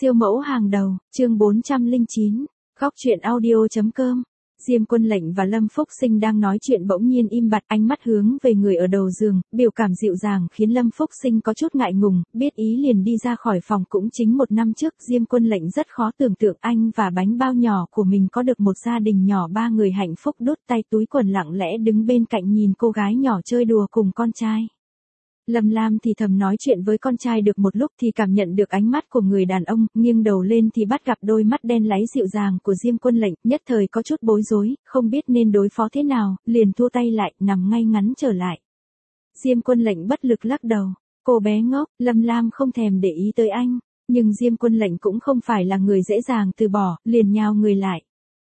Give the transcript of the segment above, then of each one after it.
Siêu mẫu hàng đầu, chương 409, góc truyện audio.com. Diêm Quân Lệnh và Lâm Phúc Sinh đang nói chuyện bỗng nhiên im bặt, ánh mắt hướng về người ở đầu giường, biểu cảm dịu dàng khiến Lâm Phúc Sinh có chút ngại ngùng, biết ý liền đi ra khỏi phòng. Cũng chính một năm trước, Diêm Quân Lệnh rất khó tưởng tượng anh và bánh bao nhỏ của mình có được một gia đình nhỏ 3 người hạnh phúc, đút tay túi quần lặng lẽ đứng bên cạnh nhìn cô gái nhỏ chơi đùa cùng con trai. Lâm Lam thì thầm nói chuyện với con trai được một lúc thì cảm nhận được ánh mắt của người đàn ông, nghiêng đầu lên thì bắt gặp đôi mắt đen láy dịu dàng của Diêm Quân Lệnh, nhất thời có chút bối rối, không biết nên đối phó thế nào, liền thua tay lại, nằm ngay ngắn trở lại. Diêm Quân Lệnh bất lực lắc đầu, cô bé ngốc. Lâm Lam không thèm để ý tới anh, nhưng Diêm Quân Lệnh cũng không phải là người dễ dàng từ bỏ, liền nhào người lại.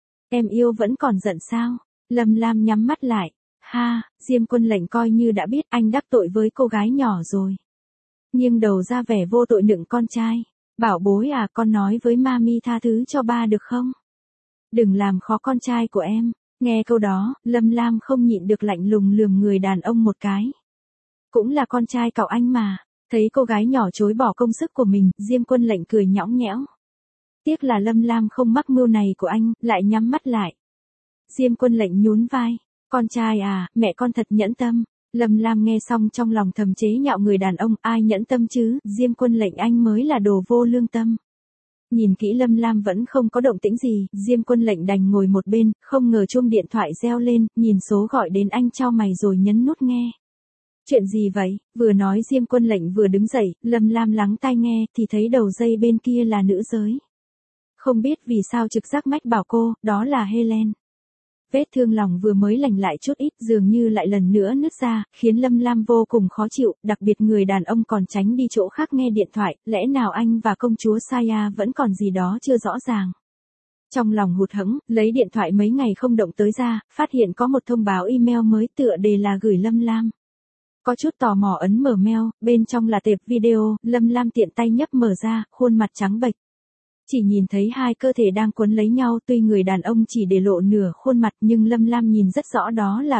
Em yêu vẫn còn giận sao? Lâm Lam nhắm mắt lại. Ha, Diêm Quân Lệnh coi như đã biết anh đắc tội với cô gái nhỏ rồi. Nghiêng đầu ra vẻ vô tội nựng con trai. Bảo bối à, con nói với mami tha thứ cho ba được không? Đừng làm khó con trai của em. Nghe câu đó, Lâm Lam không nhịn được lạnh lùng lườm người đàn ông một cái. Cũng là con trai cậu anh mà. Thấy cô gái nhỏ chối bỏ công sức của mình, Diêm Quân Lệnh cười nhõng nhẽo. Tiếc là Lâm Lam không mắc mưu này của anh, lại nhắm mắt lại. Diêm Quân Lệnh nhún vai. Con trai à, mẹ con thật nhẫn tâm. Lâm Lam nghe xong trong lòng thầm chế nhạo người đàn ông, ai nhẫn tâm chứ, Diêm Quân Lệnh anh mới là đồ vô lương tâm. Nhìn kỹ Lâm Lam vẫn không có động tĩnh gì, Diêm Quân Lệnh đành ngồi một bên, không ngờ chuông điện thoại reo lên, nhìn số gọi đến anh chau mày rồi nhấn nút nghe. Chuyện gì vậy? Vừa nói Diêm Quân Lệnh vừa đứng dậy, Lâm Lam lắng tai nghe thì thấy đầu dây bên kia là nữ giới. Không biết vì sao trực giác mách bảo cô, đó là Helen. Vết thương lòng vừa mới lành lại chút ít dường như lại lần nữa nứt ra, khiến Lâm Lam vô cùng khó chịu, đặc biệt người đàn ông còn tránh đi chỗ khác nghe điện thoại, lẽ nào anh và công chúa Saya vẫn còn gì đó chưa rõ ràng. Trong lòng hụt hẫng, lấy điện thoại mấy ngày không động tới ra, phát hiện có một thông báo email mới tựa đề là gửi Lâm Lam. Có chút tò mò ấn mở mail, bên trong là tệp video, Lâm Lam tiện tay nhấp mở ra, khuôn mặt trắng bệch. Chỉ nhìn thấy hai cơ thể đang quấn lấy nhau, tuy người đàn ông chỉ để lộ nửa khuôn mặt nhưng Lâm Lam nhìn rất rõ đó là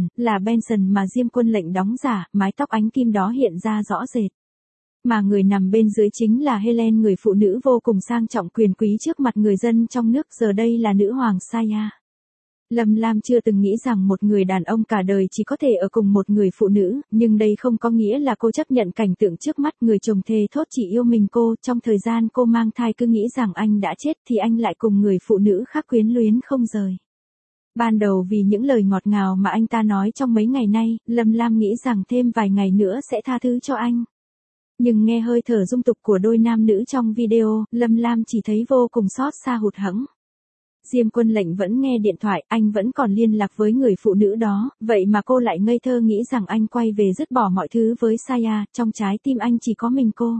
Benson mà Diêm Quân Lệnh đóng giả, mái tóc ánh kim đó hiện ra rõ rệt. Mà người nằm bên dưới chính là Helen, người phụ nữ vô cùng sang trọng quyền quý trước mặt người dân trong nước, giờ đây là nữ hoàng Saya. Lâm Lam chưa từng nghĩ rằng một người đàn ông cả đời chỉ có thể ở cùng một người phụ nữ, nhưng đây không có nghĩa là cô chấp nhận cảnh tượng trước mắt. Người chồng thề thốt chỉ yêu mình cô, trong thời gian cô mang thai cứ nghĩ rằng anh đã chết thì anh lại cùng người phụ nữ khác quyến luyến không rời. Ban đầu vì những lời ngọt ngào mà anh ta nói trong mấy ngày nay, Lâm Lam nghĩ rằng thêm vài ngày nữa sẽ tha thứ cho anh. Nhưng nghe hơi thở dung tục của đôi nam nữ trong video, Lâm Lam chỉ thấy vô cùng xót xa hụt hẫng. Diêm Quân Lệnh vẫn nghe điện thoại, anh vẫn còn liên lạc với người phụ nữ đó, vậy mà cô lại ngây thơ nghĩ rằng anh quay về dứt bỏ mọi thứ với Saya, trong trái tim anh chỉ có mình cô.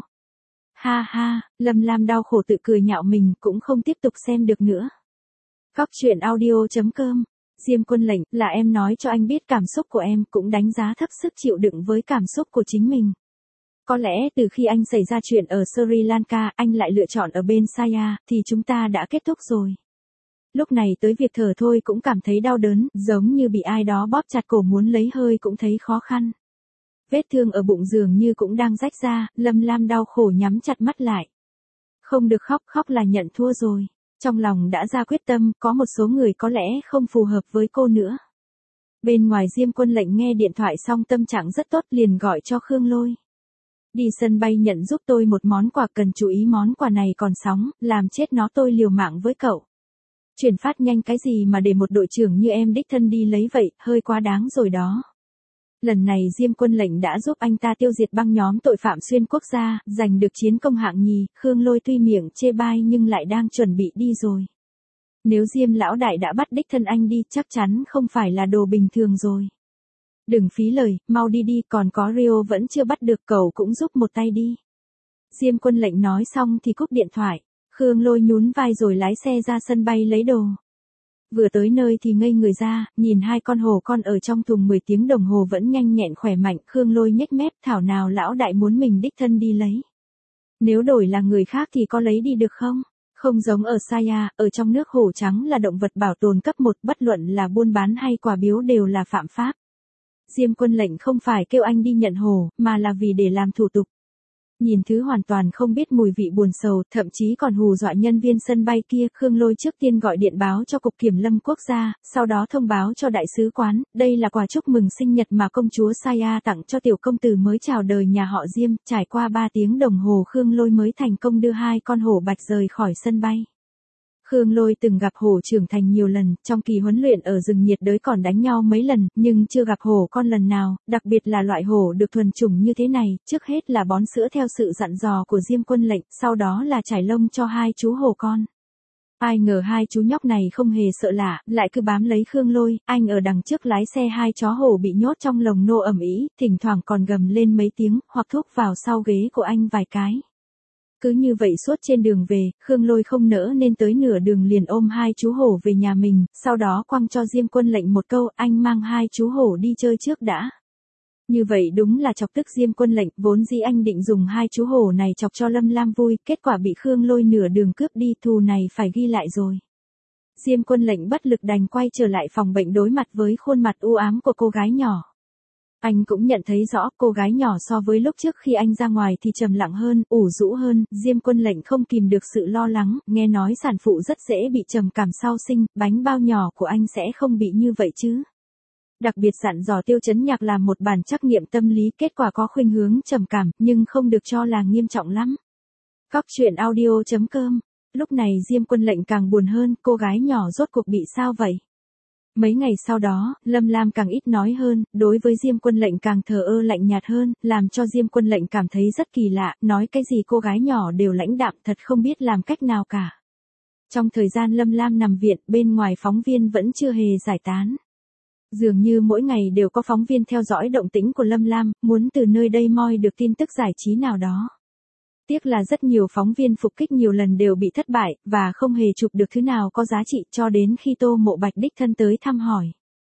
Ha ha, Lâm Lam đau khổ tự cười nhạo mình, cũng không tiếp tục xem được nữa. Góc truyện audio.com. Diêm Quân Lệnh, là em nói cho anh biết cảm xúc của em, cũng đánh giá thấp sức chịu đựng với cảm xúc của chính mình. Có lẽ từ khi anh xảy ra chuyện ở Sri Lanka, anh lại lựa chọn ở bên Saya, thì chúng ta đã kết thúc rồi. Lúc này tới việc thở thôi cũng cảm thấy đau đớn, giống như bị ai đó bóp chặt cổ, muốn lấy hơi cũng thấy khó khăn. Vết thương ở bụng dường như cũng đang rách ra, Lâm Lam đau khổ nhắm chặt mắt lại. Không được khóc, khóc là nhận thua rồi. Trong lòng đã ra quyết tâm, có một số người có lẽ không phù hợp với cô nữa. Bên ngoài Diêm Quân Lệnh nghe điện thoại xong tâm trạng rất tốt, liền gọi cho Khương Lôi. Đi sân bay nhận giúp tôi một món quà, cần chú ý món quà này còn sóng, làm chết nó tôi liều mạng với cậu. Chuyển phát nhanh cái gì mà để một đội trưởng như em đích thân đi lấy vậy, hơi quá đáng rồi đó. Lần này Diêm Quân Lệnh đã giúp anh ta tiêu diệt băng nhóm tội phạm xuyên quốc gia, giành được chiến công hạng nhì. Khương Lôi tuy miệng chê bai nhưng lại đang chuẩn bị đi rồi. Nếu Diêm lão đại đã bắt đích thân anh đi, chắc chắn không phải là đồ bình thường rồi. Đừng phí lời, mau đi đi, còn có Rio vẫn chưa bắt được, cậu cũng giúp một tay đi. Diêm Quân Lệnh nói xong thì cúp điện thoại. Khương Lôi nhún vai rồi lái xe ra sân bay lấy đồ. Vừa tới nơi thì ngây người ra, nhìn hai con hổ con ở trong thùng 10 tiếng đồng hồ vẫn nhanh nhẹn khỏe mạnh. Khương Lôi nhếch mép, thảo nào lão đại muốn mình đích thân đi lấy. Nếu đổi là người khác thì có lấy đi được không? Không giống ở Saya, ở trong nước hổ trắng là động vật bảo tồn cấp 1, bất luận là buôn bán hay quà biếu đều là phạm pháp. Diêm Quân Lệnh không phải kêu anh đi nhận hổ, mà là vì để làm thủ tục. Nhìn thứ hoàn toàn không biết mùi vị buồn sầu, thậm chí còn hù dọa nhân viên sân bay kia, Khương Lôi trước tiên gọi điện báo cho Cục Kiểm lâm quốc gia, sau đó thông báo cho đại sứ quán, đây là quà chúc mừng sinh nhật mà công chúa Saya tặng cho tiểu công tử mới chào đời nhà họ Diêm, trải qua 3 tiếng đồng hồ Khương Lôi mới thành công đưa 2 con hổ bạch rời khỏi sân bay. Khương Lôi từng gặp hổ trưởng thành nhiều lần, trong kỳ huấn luyện ở rừng nhiệt đới còn đánh nhau mấy lần, nhưng chưa gặp hổ con lần nào, đặc biệt là loại hổ được thuần chủng như thế này, trước hết là bón sữa theo sự dặn dò của Diêm Quân Lệnh, sau đó là trải lông cho 2 chú hổ con. Ai ngờ 2 chú nhóc này không hề sợ lạ, lại cứ bám lấy Khương Lôi, anh ở đằng trước lái xe 2 chó hổ bị nhốt trong lồng nô ầm ĩ, thỉnh thoảng còn gầm lên mấy tiếng, hoặc thúc vào sau ghế của anh vài cái. Cứ như vậy suốt trên đường về, Khương Lôi không nỡ nên tới nửa đường liền ôm 2 chú hổ về nhà mình, sau đó quăng cho Diêm Quân Lệnh một câu, anh mang 2 chú hổ đi chơi trước đã. Như vậy đúng là chọc tức Diêm Quân Lệnh, vốn dĩ anh định dùng 2 chú hổ này chọc cho Lâm Lam vui, kết quả bị Khương Lôi nửa đường cướp đi, thù này phải ghi lại rồi. Diêm Quân Lệnh bất lực đành quay trở lại phòng bệnh đối mặt với khuôn mặt u ám của cô gái nhỏ. Anh cũng nhận thấy rõ cô gái nhỏ so với lúc trước khi anh ra ngoài thì trầm lặng hơn, ủ rũ hơn, Diêm Quân Lệnh không kìm được sự lo lắng, nghe nói sản phụ rất dễ bị trầm cảm sau sinh, bánh bao nhỏ của anh sẽ không bị như vậy chứ. Đặc biệt dặn dò Tiêu Chấn Nhạc làm một bản trắc nghiệm tâm lý, kết quả có khuynh hướng trầm cảm, nhưng không được cho là nghiêm trọng lắm. Cóc truyện audio.com. Lúc này Diêm Quân Lệnh càng buồn hơn, cô gái nhỏ rốt cuộc bị sao vậy? Mấy ngày sau đó, Lâm Lam càng ít nói hơn, đối với Diêm Quân Lệnh càng thờ ơ lạnh nhạt hơn, làm cho Diêm Quân Lệnh cảm thấy rất kỳ lạ, nói cái gì cô gái nhỏ đều lãnh đạm, thật không biết làm cách nào cả. Trong thời gian Lâm Lam nằm viện, bên ngoài phóng viên vẫn chưa hề giải tán. Dường như mỗi ngày đều có phóng viên theo dõi động tĩnh của Lâm Lam, muốn từ nơi đây moi được tin tức giải trí nào đó. Tiếc là rất nhiều phóng viên phục kích nhiều lần đều bị thất bại, và không hề chụp được thứ nào có giá trị cho đến khi Tô Mộ Bạch đích thân tới thăm hỏi.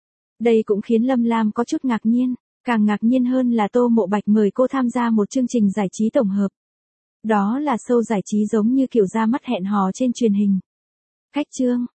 Đây cũng khiến Lâm Lam có chút ngạc nhiên, càng ngạc nhiên hơn là Tô Mộ Bạch mời cô tham gia một chương trình giải trí tổng hợp. Đó là show giải trí giống như kiểu ra mắt hẹn hò trên truyền hình. Khách chương.